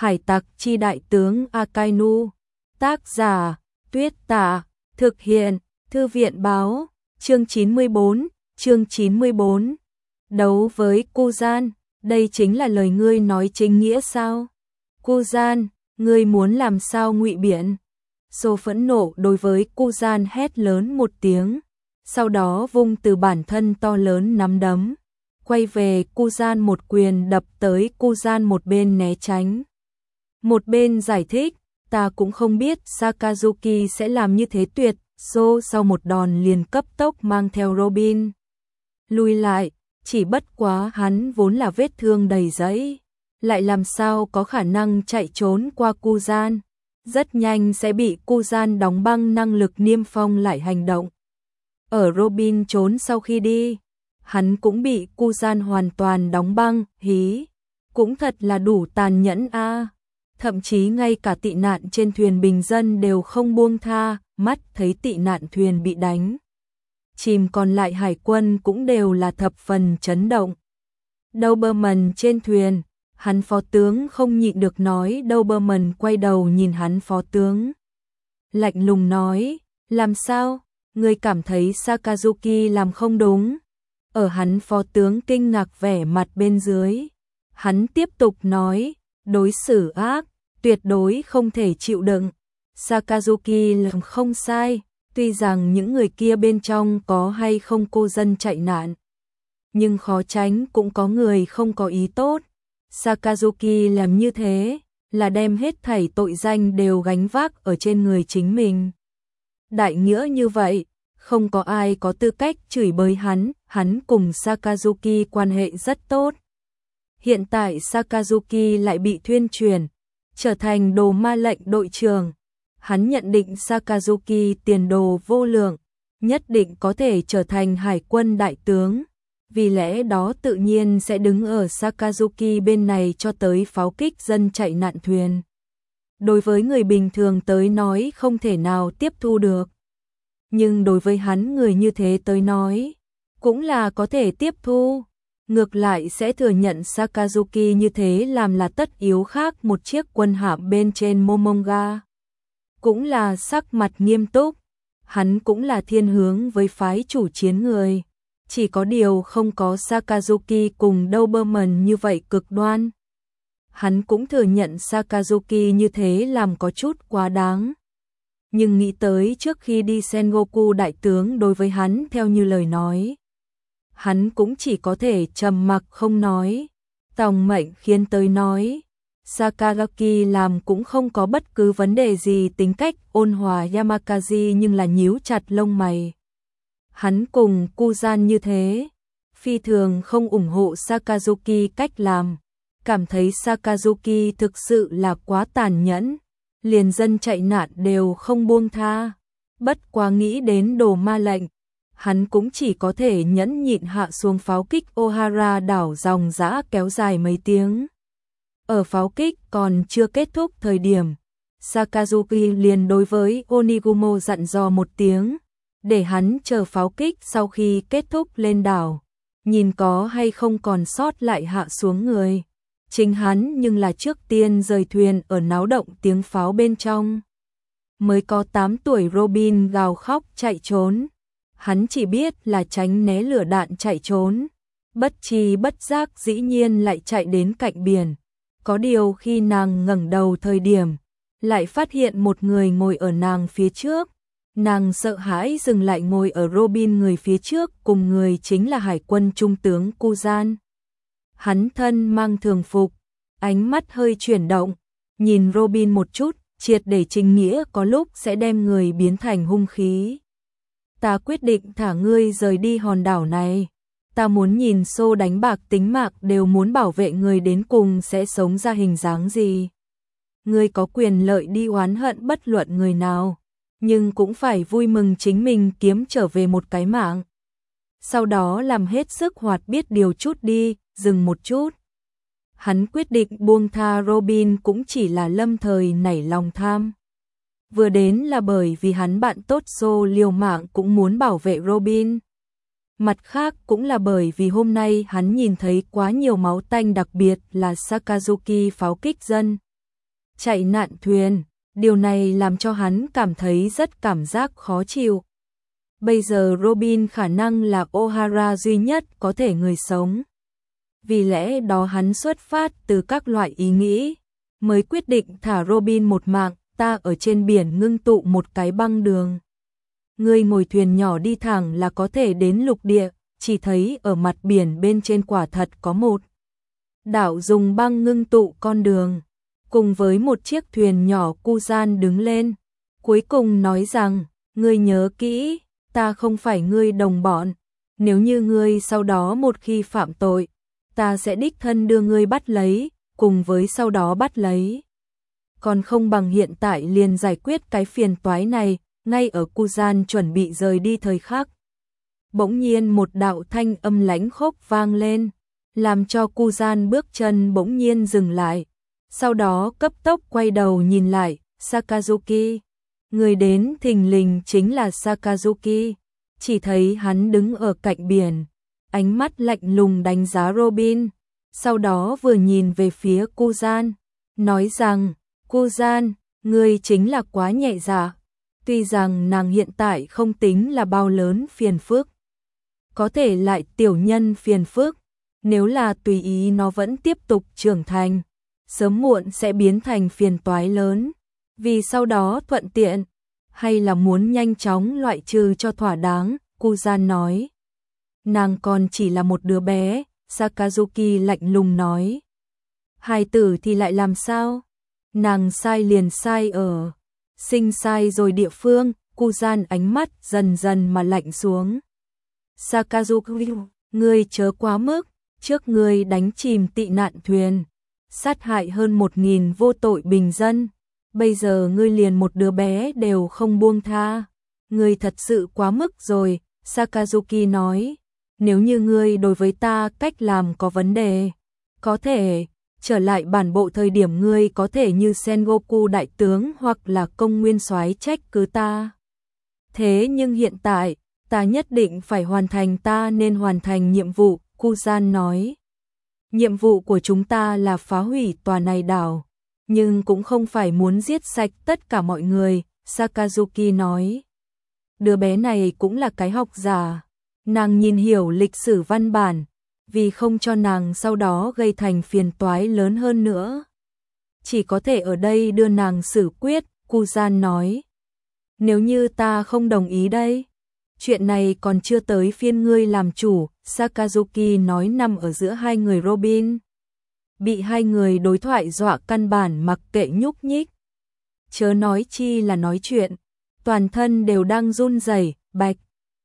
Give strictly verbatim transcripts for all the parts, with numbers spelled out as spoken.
Hải tặc chi đại tướng Akainu. Tác giả Tuyết Tả. Thực hiện Thư viện báo. Chương chín mươi bốn. Chương chín mươi bốn. Đấu với Kuzan. Đây chính là lời ngươi nói chính nghĩa sao? Kuzan, ngươi muốn làm sao ngụy biện? Sô phẫn nộ đối với Kuzan hét lớn một tiếng, sau đó vung từ bản thân to lớn nắm đấm, quay về Kuzan một quyền đập tới. Kuzan một bên né tránh, một bên giải thích, ta cũng không biết Sakazuki sẽ làm như thế. Tuyệt Sô sau một đòn liền cấp tốc mang theo Robin lùi lại, chỉ bất quá hắn vốn là vết thương đầy dẫy, lại làm sao có khả năng chạy trốn qua Kuzan, rất nhanh sẽ bị Kuzan đóng băng. Năng lực niêm phong lại hành động. Ở Robin trốn sau khi đi, hắn cũng bị Kuzan hoàn toàn đóng băng. Hí, cũng thật là đủ tàn nhẫn a. À. Thậm chí ngay cả tị nạn trên thuyền bình dân đều không buông tha, mắt thấy tị nạn thuyền bị đánh chìm, còn lại hải quân cũng đều là thập phần chấn động. Doberman trên thuyền, hắn phó tướng không nhịn được nói. Doberman quay đầu nhìn hắn phó tướng, lạnh lùng nói, làm sao, ngươi cảm thấy Sakazuki làm không đúng? Ở hắn phó tướng kinh ngạc vẻ mặt bên dưới, hắn tiếp tục nói, đối xử ác, tuyệt đối không thể chịu đựng. Sakazuki làm không sai, tuy rằng những người kia bên trong có hay không cô dân chạy nạn, nhưng khó tránh cũng có người không có ý tốt. Sakazuki làm như thế là đem hết thảy tội danh đều gánh vác ở trên người chính mình. Đại nghĩa như vậy, không có ai có tư cách chửi bới hắn. Hắn cùng Sakazuki quan hệ rất tốt. Hiện tại Sakazuki lại bị thuyên truyền trở thành đồ ma lệnh đội trưởng. Hắn nhận định Sakazuki tiền đồ vô lượng, nhất định có thể trở thành hải quân đại tướng. Vì lẽ đó tự nhiên sẽ đứng ở Sakazuki bên này cho tới pháo kích dân chạy nạn thuyền. Đối với người bình thường tới nói không thể nào tiếp thu được, nhưng đối với hắn người như thế tới nói cũng là có thể tiếp thu. Ngược lại sẽ thừa nhận Sakazuki như thế làm là tất yếu. Khác một chiếc quân hạm bên trên Momonga cũng là sắc mặt nghiêm túc, hắn cũng là thiên hướng với phái chủ chiến người. Chỉ có điều không có Sakazuki cùng Doberman như vậy cực đoan. Hắn cũng thừa nhận Sakazuki như thế làm có chút quá đáng. Nhưng nghĩ tới trước khi đi Sengoku đại tướng đối với hắn theo như lời nói, hắn cũng chỉ có thể trầm mặc không nói. Tòng mệnh khiến tới nói, Sakagaki làm cũng không có bất cứ vấn đề gì. Tính cách ôn hòa Yamakazi nhưng là nhíu chặt lông mày. Hắn cùng Kuzan như thế, phi thường không ủng hộ Sakazuki cách làm, cảm thấy Sakazuki thực sự là quá tàn nhẫn, liền dân chạy nạn đều không buông tha. Bất quá nghĩ đến đồ ma lệnh, hắn cũng chỉ có thể nhẫn nhịn hạ xuống pháo kích Ohara đảo dòng dã kéo dài mấy tiếng. Ở pháo kích còn chưa kết thúc thời điểm, Sakazuki liền đối với Onigumo dặn dò một tiếng, để hắn chờ pháo kích sau khi kết thúc lên đảo, nhìn có hay không còn sót lại hạ xuống người. Chính hắn nhưng là trước tiên rời thuyền ở náo động tiếng pháo bên trong. Mới có tám tuổi Robin gào khóc chạy trốn. Hắn chỉ biết là tránh né lửa đạn chạy trốn. Bất tri bất giác dĩ nhiên lại chạy đến cạnh biển. Có điều khi nàng ngẩng đầu thời điểm, lại phát hiện một người ngồi ở nàng phía trước. Nàng sợ hãi dừng lại ngồi ở Robin người phía trước, cùng người chính là hải quân trung tướng Kuzan. Hắn thân mang thường phục, ánh mắt hơi chuyển động, nhìn Robin một chút, triệt để chính nghĩa có lúc sẽ đem người biến thành hung khí. Ta quyết định thả ngươi rời đi hòn đảo này. Ta muốn nhìn Sô đánh bạc tính mạng đều muốn bảo vệ người đến cùng sẽ sống ra hình dáng gì. Ngươi có quyền lợi đi oán hận bất luận người nào, nhưng cũng phải vui mừng chính mình kiếm trở về một cái mạng. Sau đó làm hết sức hoạt biết điều chút đi. Dừng một chút, hắn quyết định buông tha Robin cũng chỉ là lâm thời nảy lòng tham. Vừa đến là bởi vì hắn bạn tốt Sô liều mạng cũng muốn bảo vệ Robin. Mặt khác cũng là bởi vì hôm nay hắn nhìn thấy quá nhiều máu tanh, đặc biệt là Sakazuki pháo kích dân chạy nạn thuyền, điều này làm cho hắn cảm thấy rất cảm giác khó chịu. Bây giờ Robin khả năng là O'Hara duy nhất có thể người sống. Vì lẽ đó hắn xuất phát từ các loại ý nghĩ, mới quyết định thả Robin một mạng. Ta ở trên biển ngưng tụ một cái băng đường. Ngươi ngồi thuyền nhỏ đi thẳng là có thể đến lục địa, chỉ thấy ở mặt biển bên trên quả thật có một đảo dùng băng ngưng tụ con đường. Cùng với một chiếc thuyền nhỏ, Kuzan đứng lên, cuối cùng nói rằng, ngươi nhớ kỹ, ta không phải ngươi đồng bọn, nếu như ngươi sau đó một khi phạm tội, ta sẽ đích thân đưa ngươi bắt lấy, cùng với sau đó bắt lấy. Còn không bằng hiện tại liền giải quyết cái phiền toái này. Ngay ở Kuzan chuẩn bị rời đi thời khắc, bỗng nhiên một đạo thanh âm lãnh khốc vang lên, làm cho Kuzan bước chân bỗng nhiên dừng lại, sau đó cấp tốc quay đầu nhìn lại, Sakazuki. Người đến thình lình chính là Sakazuki, chỉ thấy hắn đứng ở cạnh biển, ánh mắt lạnh lùng đánh giá Robin, sau đó vừa nhìn về phía Kuzan, nói rằng, Kuzan, ngươi chính là quá nhẹ dạ. Tuy rằng nàng hiện tại không tính là bao lớn phiền phức, có thể lại tiểu nhân phiền phức, nếu là tùy ý nó vẫn tiếp tục trưởng thành, sớm muộn sẽ biến thành phiền toái lớn, vì sau đó thuận tiện, hay là muốn nhanh chóng loại trừ cho thỏa đáng, Kuzan nói. Nàng còn chỉ là một đứa bé, Sakazuki lạnh lùng nói. Hài tử thì lại làm sao? Nàng sai liền sai ở sinh sai rồi địa phương. Kuzan ánh mắt dần dần mà lạnh xuống. Sakazuki, ngươi chớ quá mức, trước ngươi đánh chìm tị nạn thuyền, sát hại hơn một nghìn vô tội bình dân, bây giờ ngươi liền một đứa bé đều không buông tha, ngươi thật sự quá mức rồi. Sakazuki nói, nếu như ngươi đối với ta cách làm có vấn đề, có thể trở lại bản bộ thời điểm ngươi có thể như Sengoku đại tướng hoặc là Công Nguyên soái trách cứ ta. Thế nhưng hiện tại, ta nhất định phải hoàn thành ta nên hoàn thành nhiệm vụ, Kuzan nói. Nhiệm vụ của chúng ta là phá hủy tòa này đảo, nhưng cũng không phải muốn giết sạch tất cả mọi người, Sakazuki nói. Đứa bé này cũng là cái học giả, nàng nhìn hiểu lịch sử văn bản, vì không cho nàng sau đó gây thành phiền toái lớn hơn nữa. Chỉ có thể ở đây đưa nàng xử quyết, Kuzan nói. Nếu như ta không đồng ý đây, chuyện này còn chưa tới phiên ngươi làm chủ, Sakazuki nói. Nằm ở giữa hai người Robin, bị hai người đối thoại dọa căn bản mặc kệ nhúc nhích. Chớ nói chi là nói chuyện, toàn thân đều đang run rẩy. Bạch,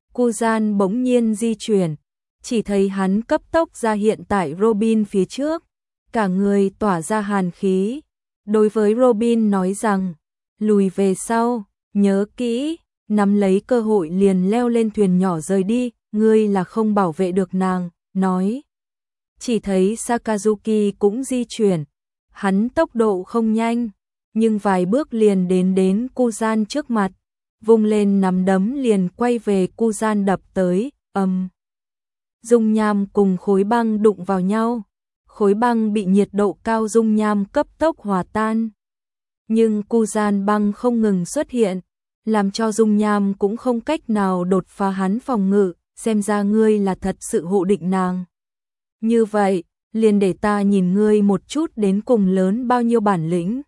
Kuzan bỗng nhiên di chuyển, chỉ thấy hắn cấp tốc ra hiện tại Robin phía trước, cả người tỏa ra hàn khí. Đối với Robin nói rằng, lùi về sau, nhớ kỹ, nắm lấy cơ hội liền leo lên thuyền nhỏ rời đi, ngươi là không bảo vệ được nàng, nói. Chỉ thấy Sakazuki cũng di chuyển, hắn tốc độ không nhanh, nhưng vài bước liền đến đến Kuzan trước mặt, vung lên nắm đấm liền quay về Kuzan đập tới, ầm. Um. Dung nham cùng khối băng đụng vào nhau, khối băng bị nhiệt độ cao dung nham cấp tốc hòa tan. Nhưng Kuzan băng không ngừng xuất hiện, làm cho dung nham cũng không cách nào đột phá hắn phòng ngự, xem ra ngươi là thật sự hộ định nàng. Như vậy, liền để ta nhìn ngươi một chút đến cùng lớn bao nhiêu bản lĩnh.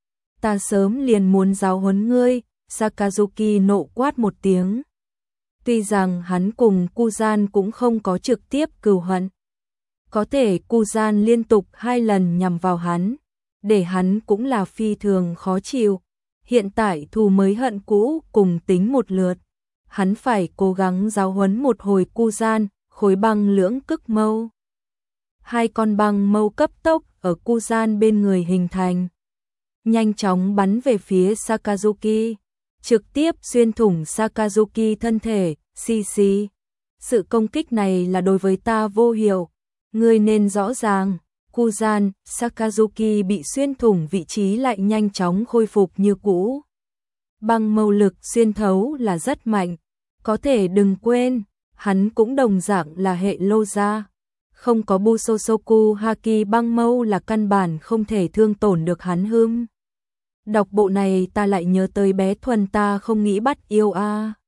Ta sớm liền muốn giáo huấn ngươi, Sakazuki nộ quát một tiếng. Tuy rằng hắn cùng Kuzan cũng không có trực tiếp cừu hận, có thể Kuzan liên tục hai lần nhằm vào hắn, để hắn cũng là phi thường khó chịu. Hiện tại thù mới hận cũ cùng tính một lượt, hắn phải cố gắng giáo huấn một hồi Kuzan. Khối băng lưỡng cực mâu, hai con băng mâu cấp tốc ở Kuzan bên người hình thành, nhanh chóng bắn về phía Sakazuki, trực tiếp xuyên thủng Sakazuki thân thể. Xì xì, sự công kích này là đối với ta vô hiệu, ngươi nên rõ ràng. Kuzan, Sakazuki bị xuyên thủng vị trí lại nhanh chóng khôi phục như cũ. Băng mâu lực xuyên thấu là rất mạnh, có thể đừng quên, hắn cũng đồng dạng là hệ lô gia, không có Busosoku Haki băng mâu là căn bản không thể thương tổn được hắn hưm. Đọc bộ này ta lại nhớ tới bé Thuần ta không nghĩ bắt yêu a.